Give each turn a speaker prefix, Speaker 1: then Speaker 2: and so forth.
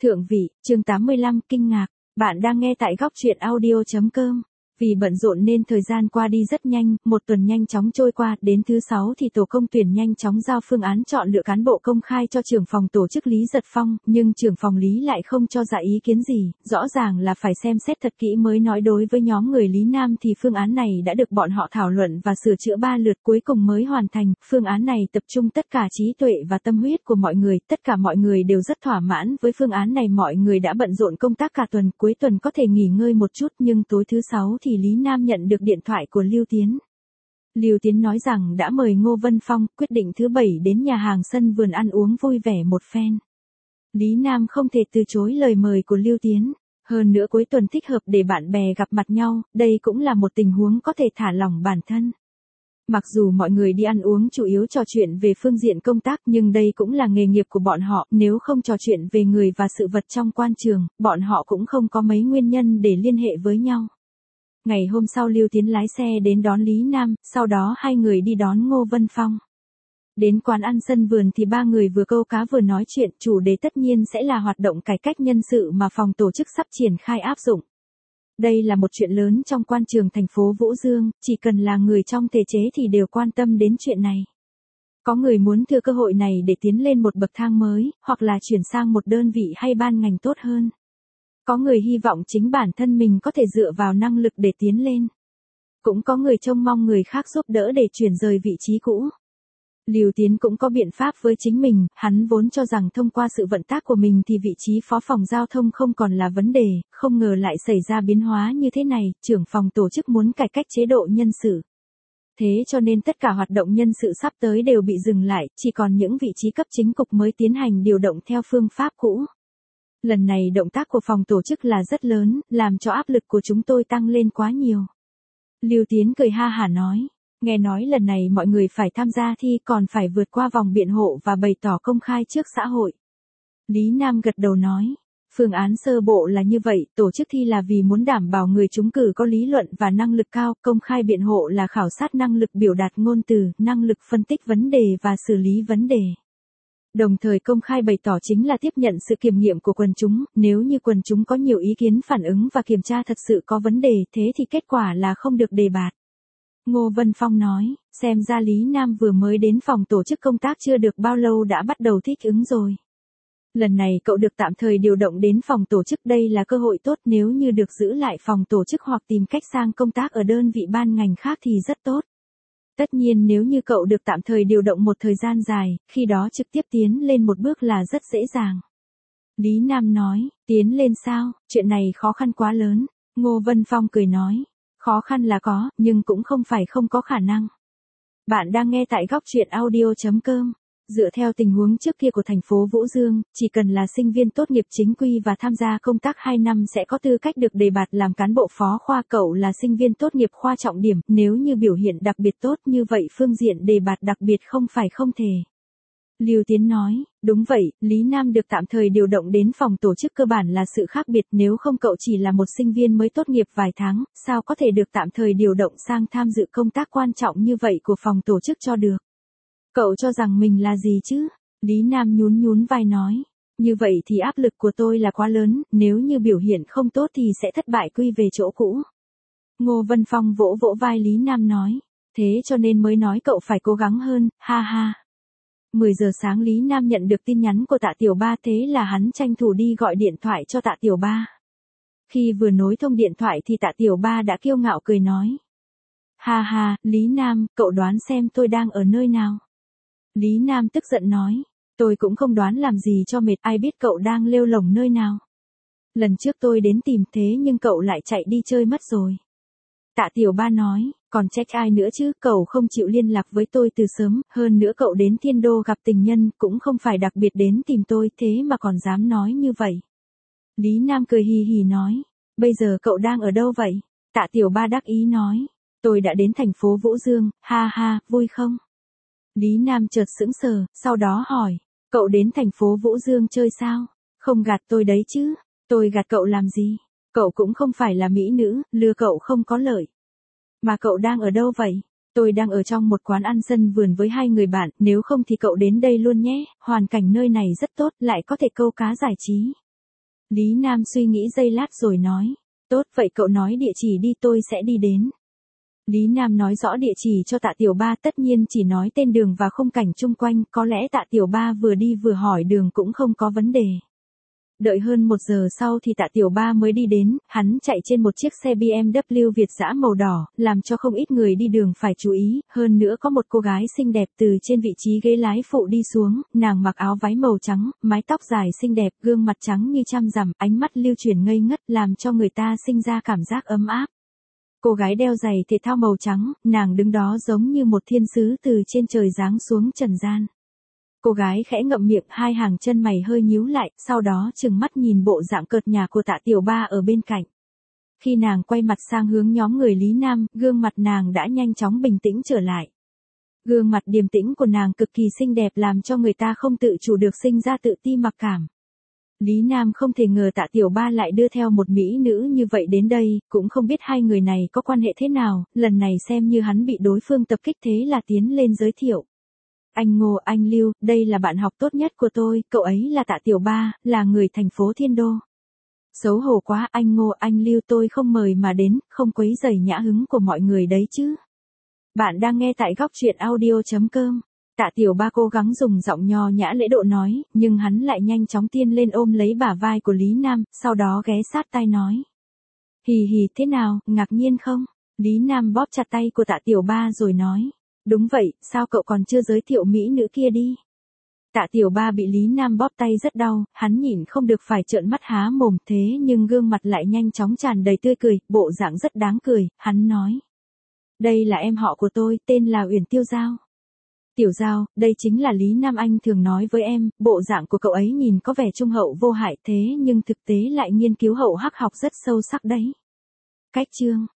Speaker 1: Thượng vị, chương 85, kinh ngạc. Bạn đang nghe tại góc truyện audio.com. Vì bận rộn nên thời gian qua đi rất nhanh, một tuần nhanh chóng trôi qua, đến thứ 6 thì tổ công tuyển nhanh chóng giao phương án chọn lựa cán bộ công khai cho trưởng phòng tổ chức Lý Giật Phong, nhưng trưởng phòng Lý lại không cho ra ý kiến gì, rõ ràng là phải xem xét thật kỹ mới nói. Đối với nhóm người Lý Nam thì phương án này đã được bọn họ thảo luận và sửa chữa 3 lượt cuối cùng mới hoàn thành. Phương án này tập trung tất cả trí tuệ và tâm huyết của mọi người, tất cả mọi người đều rất thỏa mãn với phương án này. Mọi người đã bận rộn công tác cả tuần, cuối tuần có thể nghỉ ngơi một chút, nhưng tối thứ 6 thì Lý Nam nhận được điện thoại của Lưu Tiến. Lưu Tiến nói rằng đã mời Ngô Vân Phong, quyết định thứ 7 đến nhà hàng sân vườn ăn uống vui vẻ một phen. Lý Nam không thể từ chối lời mời của Lưu Tiến. Hơn nữa cuối tuần thích hợp để bạn bè gặp mặt nhau, đây cũng là một tình huống có thể thả lỏng bản thân. Mặc dù mọi người đi ăn uống chủ yếu trò chuyện về phương diện công tác, nhưng đây cũng là nghề nghiệp của bọn họ, nếu không trò chuyện về người và sự vật trong quan trường, bọn họ cũng không có mấy nguyên nhân để liên hệ với nhau. Ngày hôm sau Lưu Tiến lái xe đến đón Lý Nam, sau đó hai người đi đón Ngô Vân Phong. Đến quán ăn sân vườn thì ba người vừa câu cá vừa nói chuyện, chủ đề tất nhiên sẽ là hoạt động cải cách nhân sự mà phòng tổ chức sắp triển khai áp dụng. Đây là một chuyện lớn trong quan trường thành phố Vũ Dương, chỉ cần là người trong thể chế thì đều quan tâm đến chuyện này. Có người muốn thừa cơ hội này để tiến lên một bậc thang mới, hoặc là chuyển sang một đơn vị hay ban ngành tốt hơn. Có người hy vọng chính bản thân mình có thể dựa vào năng lực để tiến lên. Cũng có người trông mong người khác giúp đỡ để chuyển rời vị trí cũ. Lưu Tiến cũng có biện pháp với chính mình, hắn vốn cho rằng thông qua sự vận tác của mình thì vị trí phó phòng giao thông không còn là vấn đề, không ngờ lại xảy ra biến hóa như thế này, trưởng phòng tổ chức muốn cải cách chế độ nhân sự. Thế cho nên tất cả hoạt động nhân sự sắp tới đều bị dừng lại, chỉ còn những vị trí cấp chính cục mới tiến hành điều động theo phương pháp cũ. Lần này động tác của phòng tổ chức là rất lớn, làm cho áp lực của chúng tôi tăng lên quá nhiều. Lưu Tiến cười ha hả nói, nghe nói lần này mọi người phải tham gia thi còn phải vượt qua vòng biện hộ và bày tỏ công khai trước xã hội. Lý Nam gật đầu nói, phương án sơ bộ là như vậy, tổ chức thi là vì muốn đảm bảo người trúng cử có lý luận và năng lực cao, công khai biện hộ là khảo sát năng lực biểu đạt ngôn từ, năng lực phân tích vấn đề và xử lý vấn đề. Đồng thời công khai bày tỏ chính là tiếp nhận sự kiểm nghiệm của quần chúng, nếu như quần chúng có nhiều ý kiến phản ứng và kiểm tra thật sự có vấn đề, thế thì kết quả là không được đề bạt. Ngô Vân Phong nói, xem ra Lý Nam vừa mới đến phòng tổ chức công tác chưa được bao lâu đã bắt đầu thích ứng rồi. Lần này cậu được tạm thời điều động đến phòng tổ chức, đây là cơ hội tốt, nếu như được giữ lại phòng tổ chức hoặc tìm cách sang công tác ở đơn vị ban ngành khác thì rất tốt. Tất nhiên nếu như cậu được tạm thời điều động một thời gian dài, khi đó trực tiếp tiến lên một bước là rất dễ dàng. Lý Nam nói, tiến lên sao, chuyện này khó khăn quá lớn. Ngô Vân Phong cười nói, khó khăn là có, nhưng cũng không phải không có khả năng. Bạn đang nghe tại góc truyện audio.com. Dựa theo tình huống trước kia của thành phố Vũ Dương, chỉ cần là sinh viên tốt nghiệp chính quy và tham gia công tác 2 năm sẽ có tư cách được đề bạt làm cán bộ phó khoa. Cậu là sinh viên tốt nghiệp khoa trọng điểm, nếu như biểu hiện đặc biệt tốt như vậy phương diện đề bạt đặc biệt không phải không thể. Lưu Tiến nói, đúng vậy, Lý Nam được tạm thời điều động đến phòng tổ chức cơ bản là sự khác biệt, nếu không cậu chỉ là một sinh viên mới tốt nghiệp vài tháng, sao có thể được tạm thời điều động sang tham dự công tác quan trọng như vậy của phòng tổ chức cho được. Cậu cho rằng mình là gì chứ? Lý Nam nhún vai nói, như vậy thì áp lực của tôi là quá lớn, nếu như biểu hiện không tốt thì sẽ thất bại quy về chỗ cũ. Ngô Vân Phong vỗ vai Lý Nam nói, thế cho nên mới nói cậu phải cố gắng hơn, ha ha. 10 giờ sáng Lý Nam nhận được tin nhắn của Tạ Tiểu Ba, thế là hắn tranh thủ đi gọi điện thoại cho Tạ Tiểu Ba. Khi vừa nối thông điện thoại thì Tạ Tiểu Ba đã kiêu ngạo cười nói, ha ha, Lý Nam, cậu đoán xem tôi đang ở nơi nào? Lý Nam tức giận nói, tôi cũng không đoán làm gì cho mệt, ai biết cậu đang lêu lổng nơi nào. Lần trước tôi đến tìm thế nhưng cậu lại chạy đi chơi mất rồi. Tạ Tiểu Ba nói, còn trách ai nữa chứ, cậu không chịu liên lạc với tôi từ sớm, hơn nữa cậu đến Thiên Đô gặp tình nhân, cũng không phải đặc biệt đến tìm tôi, thế mà còn dám nói như vậy. Lý Nam cười hì hì nói, bây giờ cậu đang ở đâu vậy? Tạ Tiểu Ba đắc ý nói, tôi đã đến thành phố Vũ Dương, ha ha, vui không? Lý Nam chợt sững sờ, sau đó hỏi, cậu đến thành phố Vũ Dương chơi sao? Không gạt tôi đấy chứ, tôi gạt cậu làm gì? Cậu cũng không phải là mỹ nữ, lừa cậu không có lợi. Mà cậu đang ở đâu vậy? Tôi đang ở trong một quán ăn sân vườn với 2 người bạn, nếu không thì cậu đến đây luôn nhé, hoàn cảnh nơi này rất tốt, lại có thể câu cá giải trí. Lý Nam suy nghĩ giây lát rồi nói. Tốt vậy cậu nói địa chỉ đi tôi sẽ đi đến. Lý Nam nói rõ địa chỉ cho Tạ Tiểu Ba, tất nhiên chỉ nói tên đường và khung cảnh chung quanh, có lẽ Tạ Tiểu Ba vừa đi vừa hỏi đường cũng không có vấn đề. Đợi hơn 1 giờ sau thì Tạ Tiểu Ba mới đi đến, hắn chạy trên một chiếc xe BMW Việt dã màu đỏ, làm cho không ít người đi đường phải chú ý, hơn nữa có một cô gái xinh đẹp từ trên vị trí ghế lái phụ đi xuống, nàng mặc áo váy màu trắng, mái tóc dài xinh đẹp, gương mặt trắng như trăm rằm, ánh mắt lưu chuyển ngây ngất làm cho người ta sinh ra cảm giác ấm áp. Cô gái đeo giày thể thao màu trắng, nàng đứng đó giống như một thiên sứ từ trên trời giáng xuống trần gian. Cô gái khẽ ngậm miệng, hai hàng chân mày hơi nhíu lại, sau đó trừng mắt nhìn bộ dạng cợt nhả của Tạ Tiểu Ba ở bên cạnh. Khi nàng quay mặt sang hướng nhóm người Lý Nam, gương mặt nàng đã nhanh chóng bình tĩnh trở lại. Gương mặt điềm tĩnh của nàng cực kỳ xinh đẹp làm cho người ta không tự chủ được sinh ra tự ti mặc cảm. Lý Nam không thể ngờ Tạ Tiểu Ba lại đưa theo một mỹ nữ như vậy đến đây, cũng không biết hai người này có quan hệ thế nào, lần này xem như hắn bị đối phương tập kích thế là tiến lên giới thiệu. Anh Ngô, anh Lưu, đây là bạn học tốt nhất của tôi, cậu ấy là Tạ Tiểu Ba, là người thành phố Thiên Đô. Xấu hổ quá, anh Ngô, anh Lưu, tôi không mời mà đến, không quấy rầy nhã hứng của mọi người đấy chứ. Bạn đang nghe tại góc truyện audio.com. Tạ Tiểu Ba cố gắng dùng giọng nho nhã lễ độ nói, nhưng hắn lại nhanh chóng tiên lên ôm lấy bả vai của Lý Nam, sau đó ghé sát tai nói. Hì hì, thế nào, ngạc nhiên không? Lý Nam bóp chặt tay của Tạ Tiểu Ba rồi nói. Đúng vậy, sao cậu còn chưa giới thiệu mỹ nữ kia đi? Tạ Tiểu Ba bị Lý Nam bóp tay rất đau, hắn nhịn không được phải trợn mắt há mồm, thế nhưng gương mặt lại nhanh chóng tràn đầy tươi cười, bộ dạng rất đáng cười, hắn nói. Đây là em họ của tôi, tên là Uyển Tiêu Giao. Tiểu Giao, đây chính là Lý Nam anh thường nói với em, bộ dạng của cậu ấy nhìn có vẻ trung hậu vô hại thế nhưng thực tế lại nghiên cứu hậu hắc học rất sâu sắc đấy. Cách chương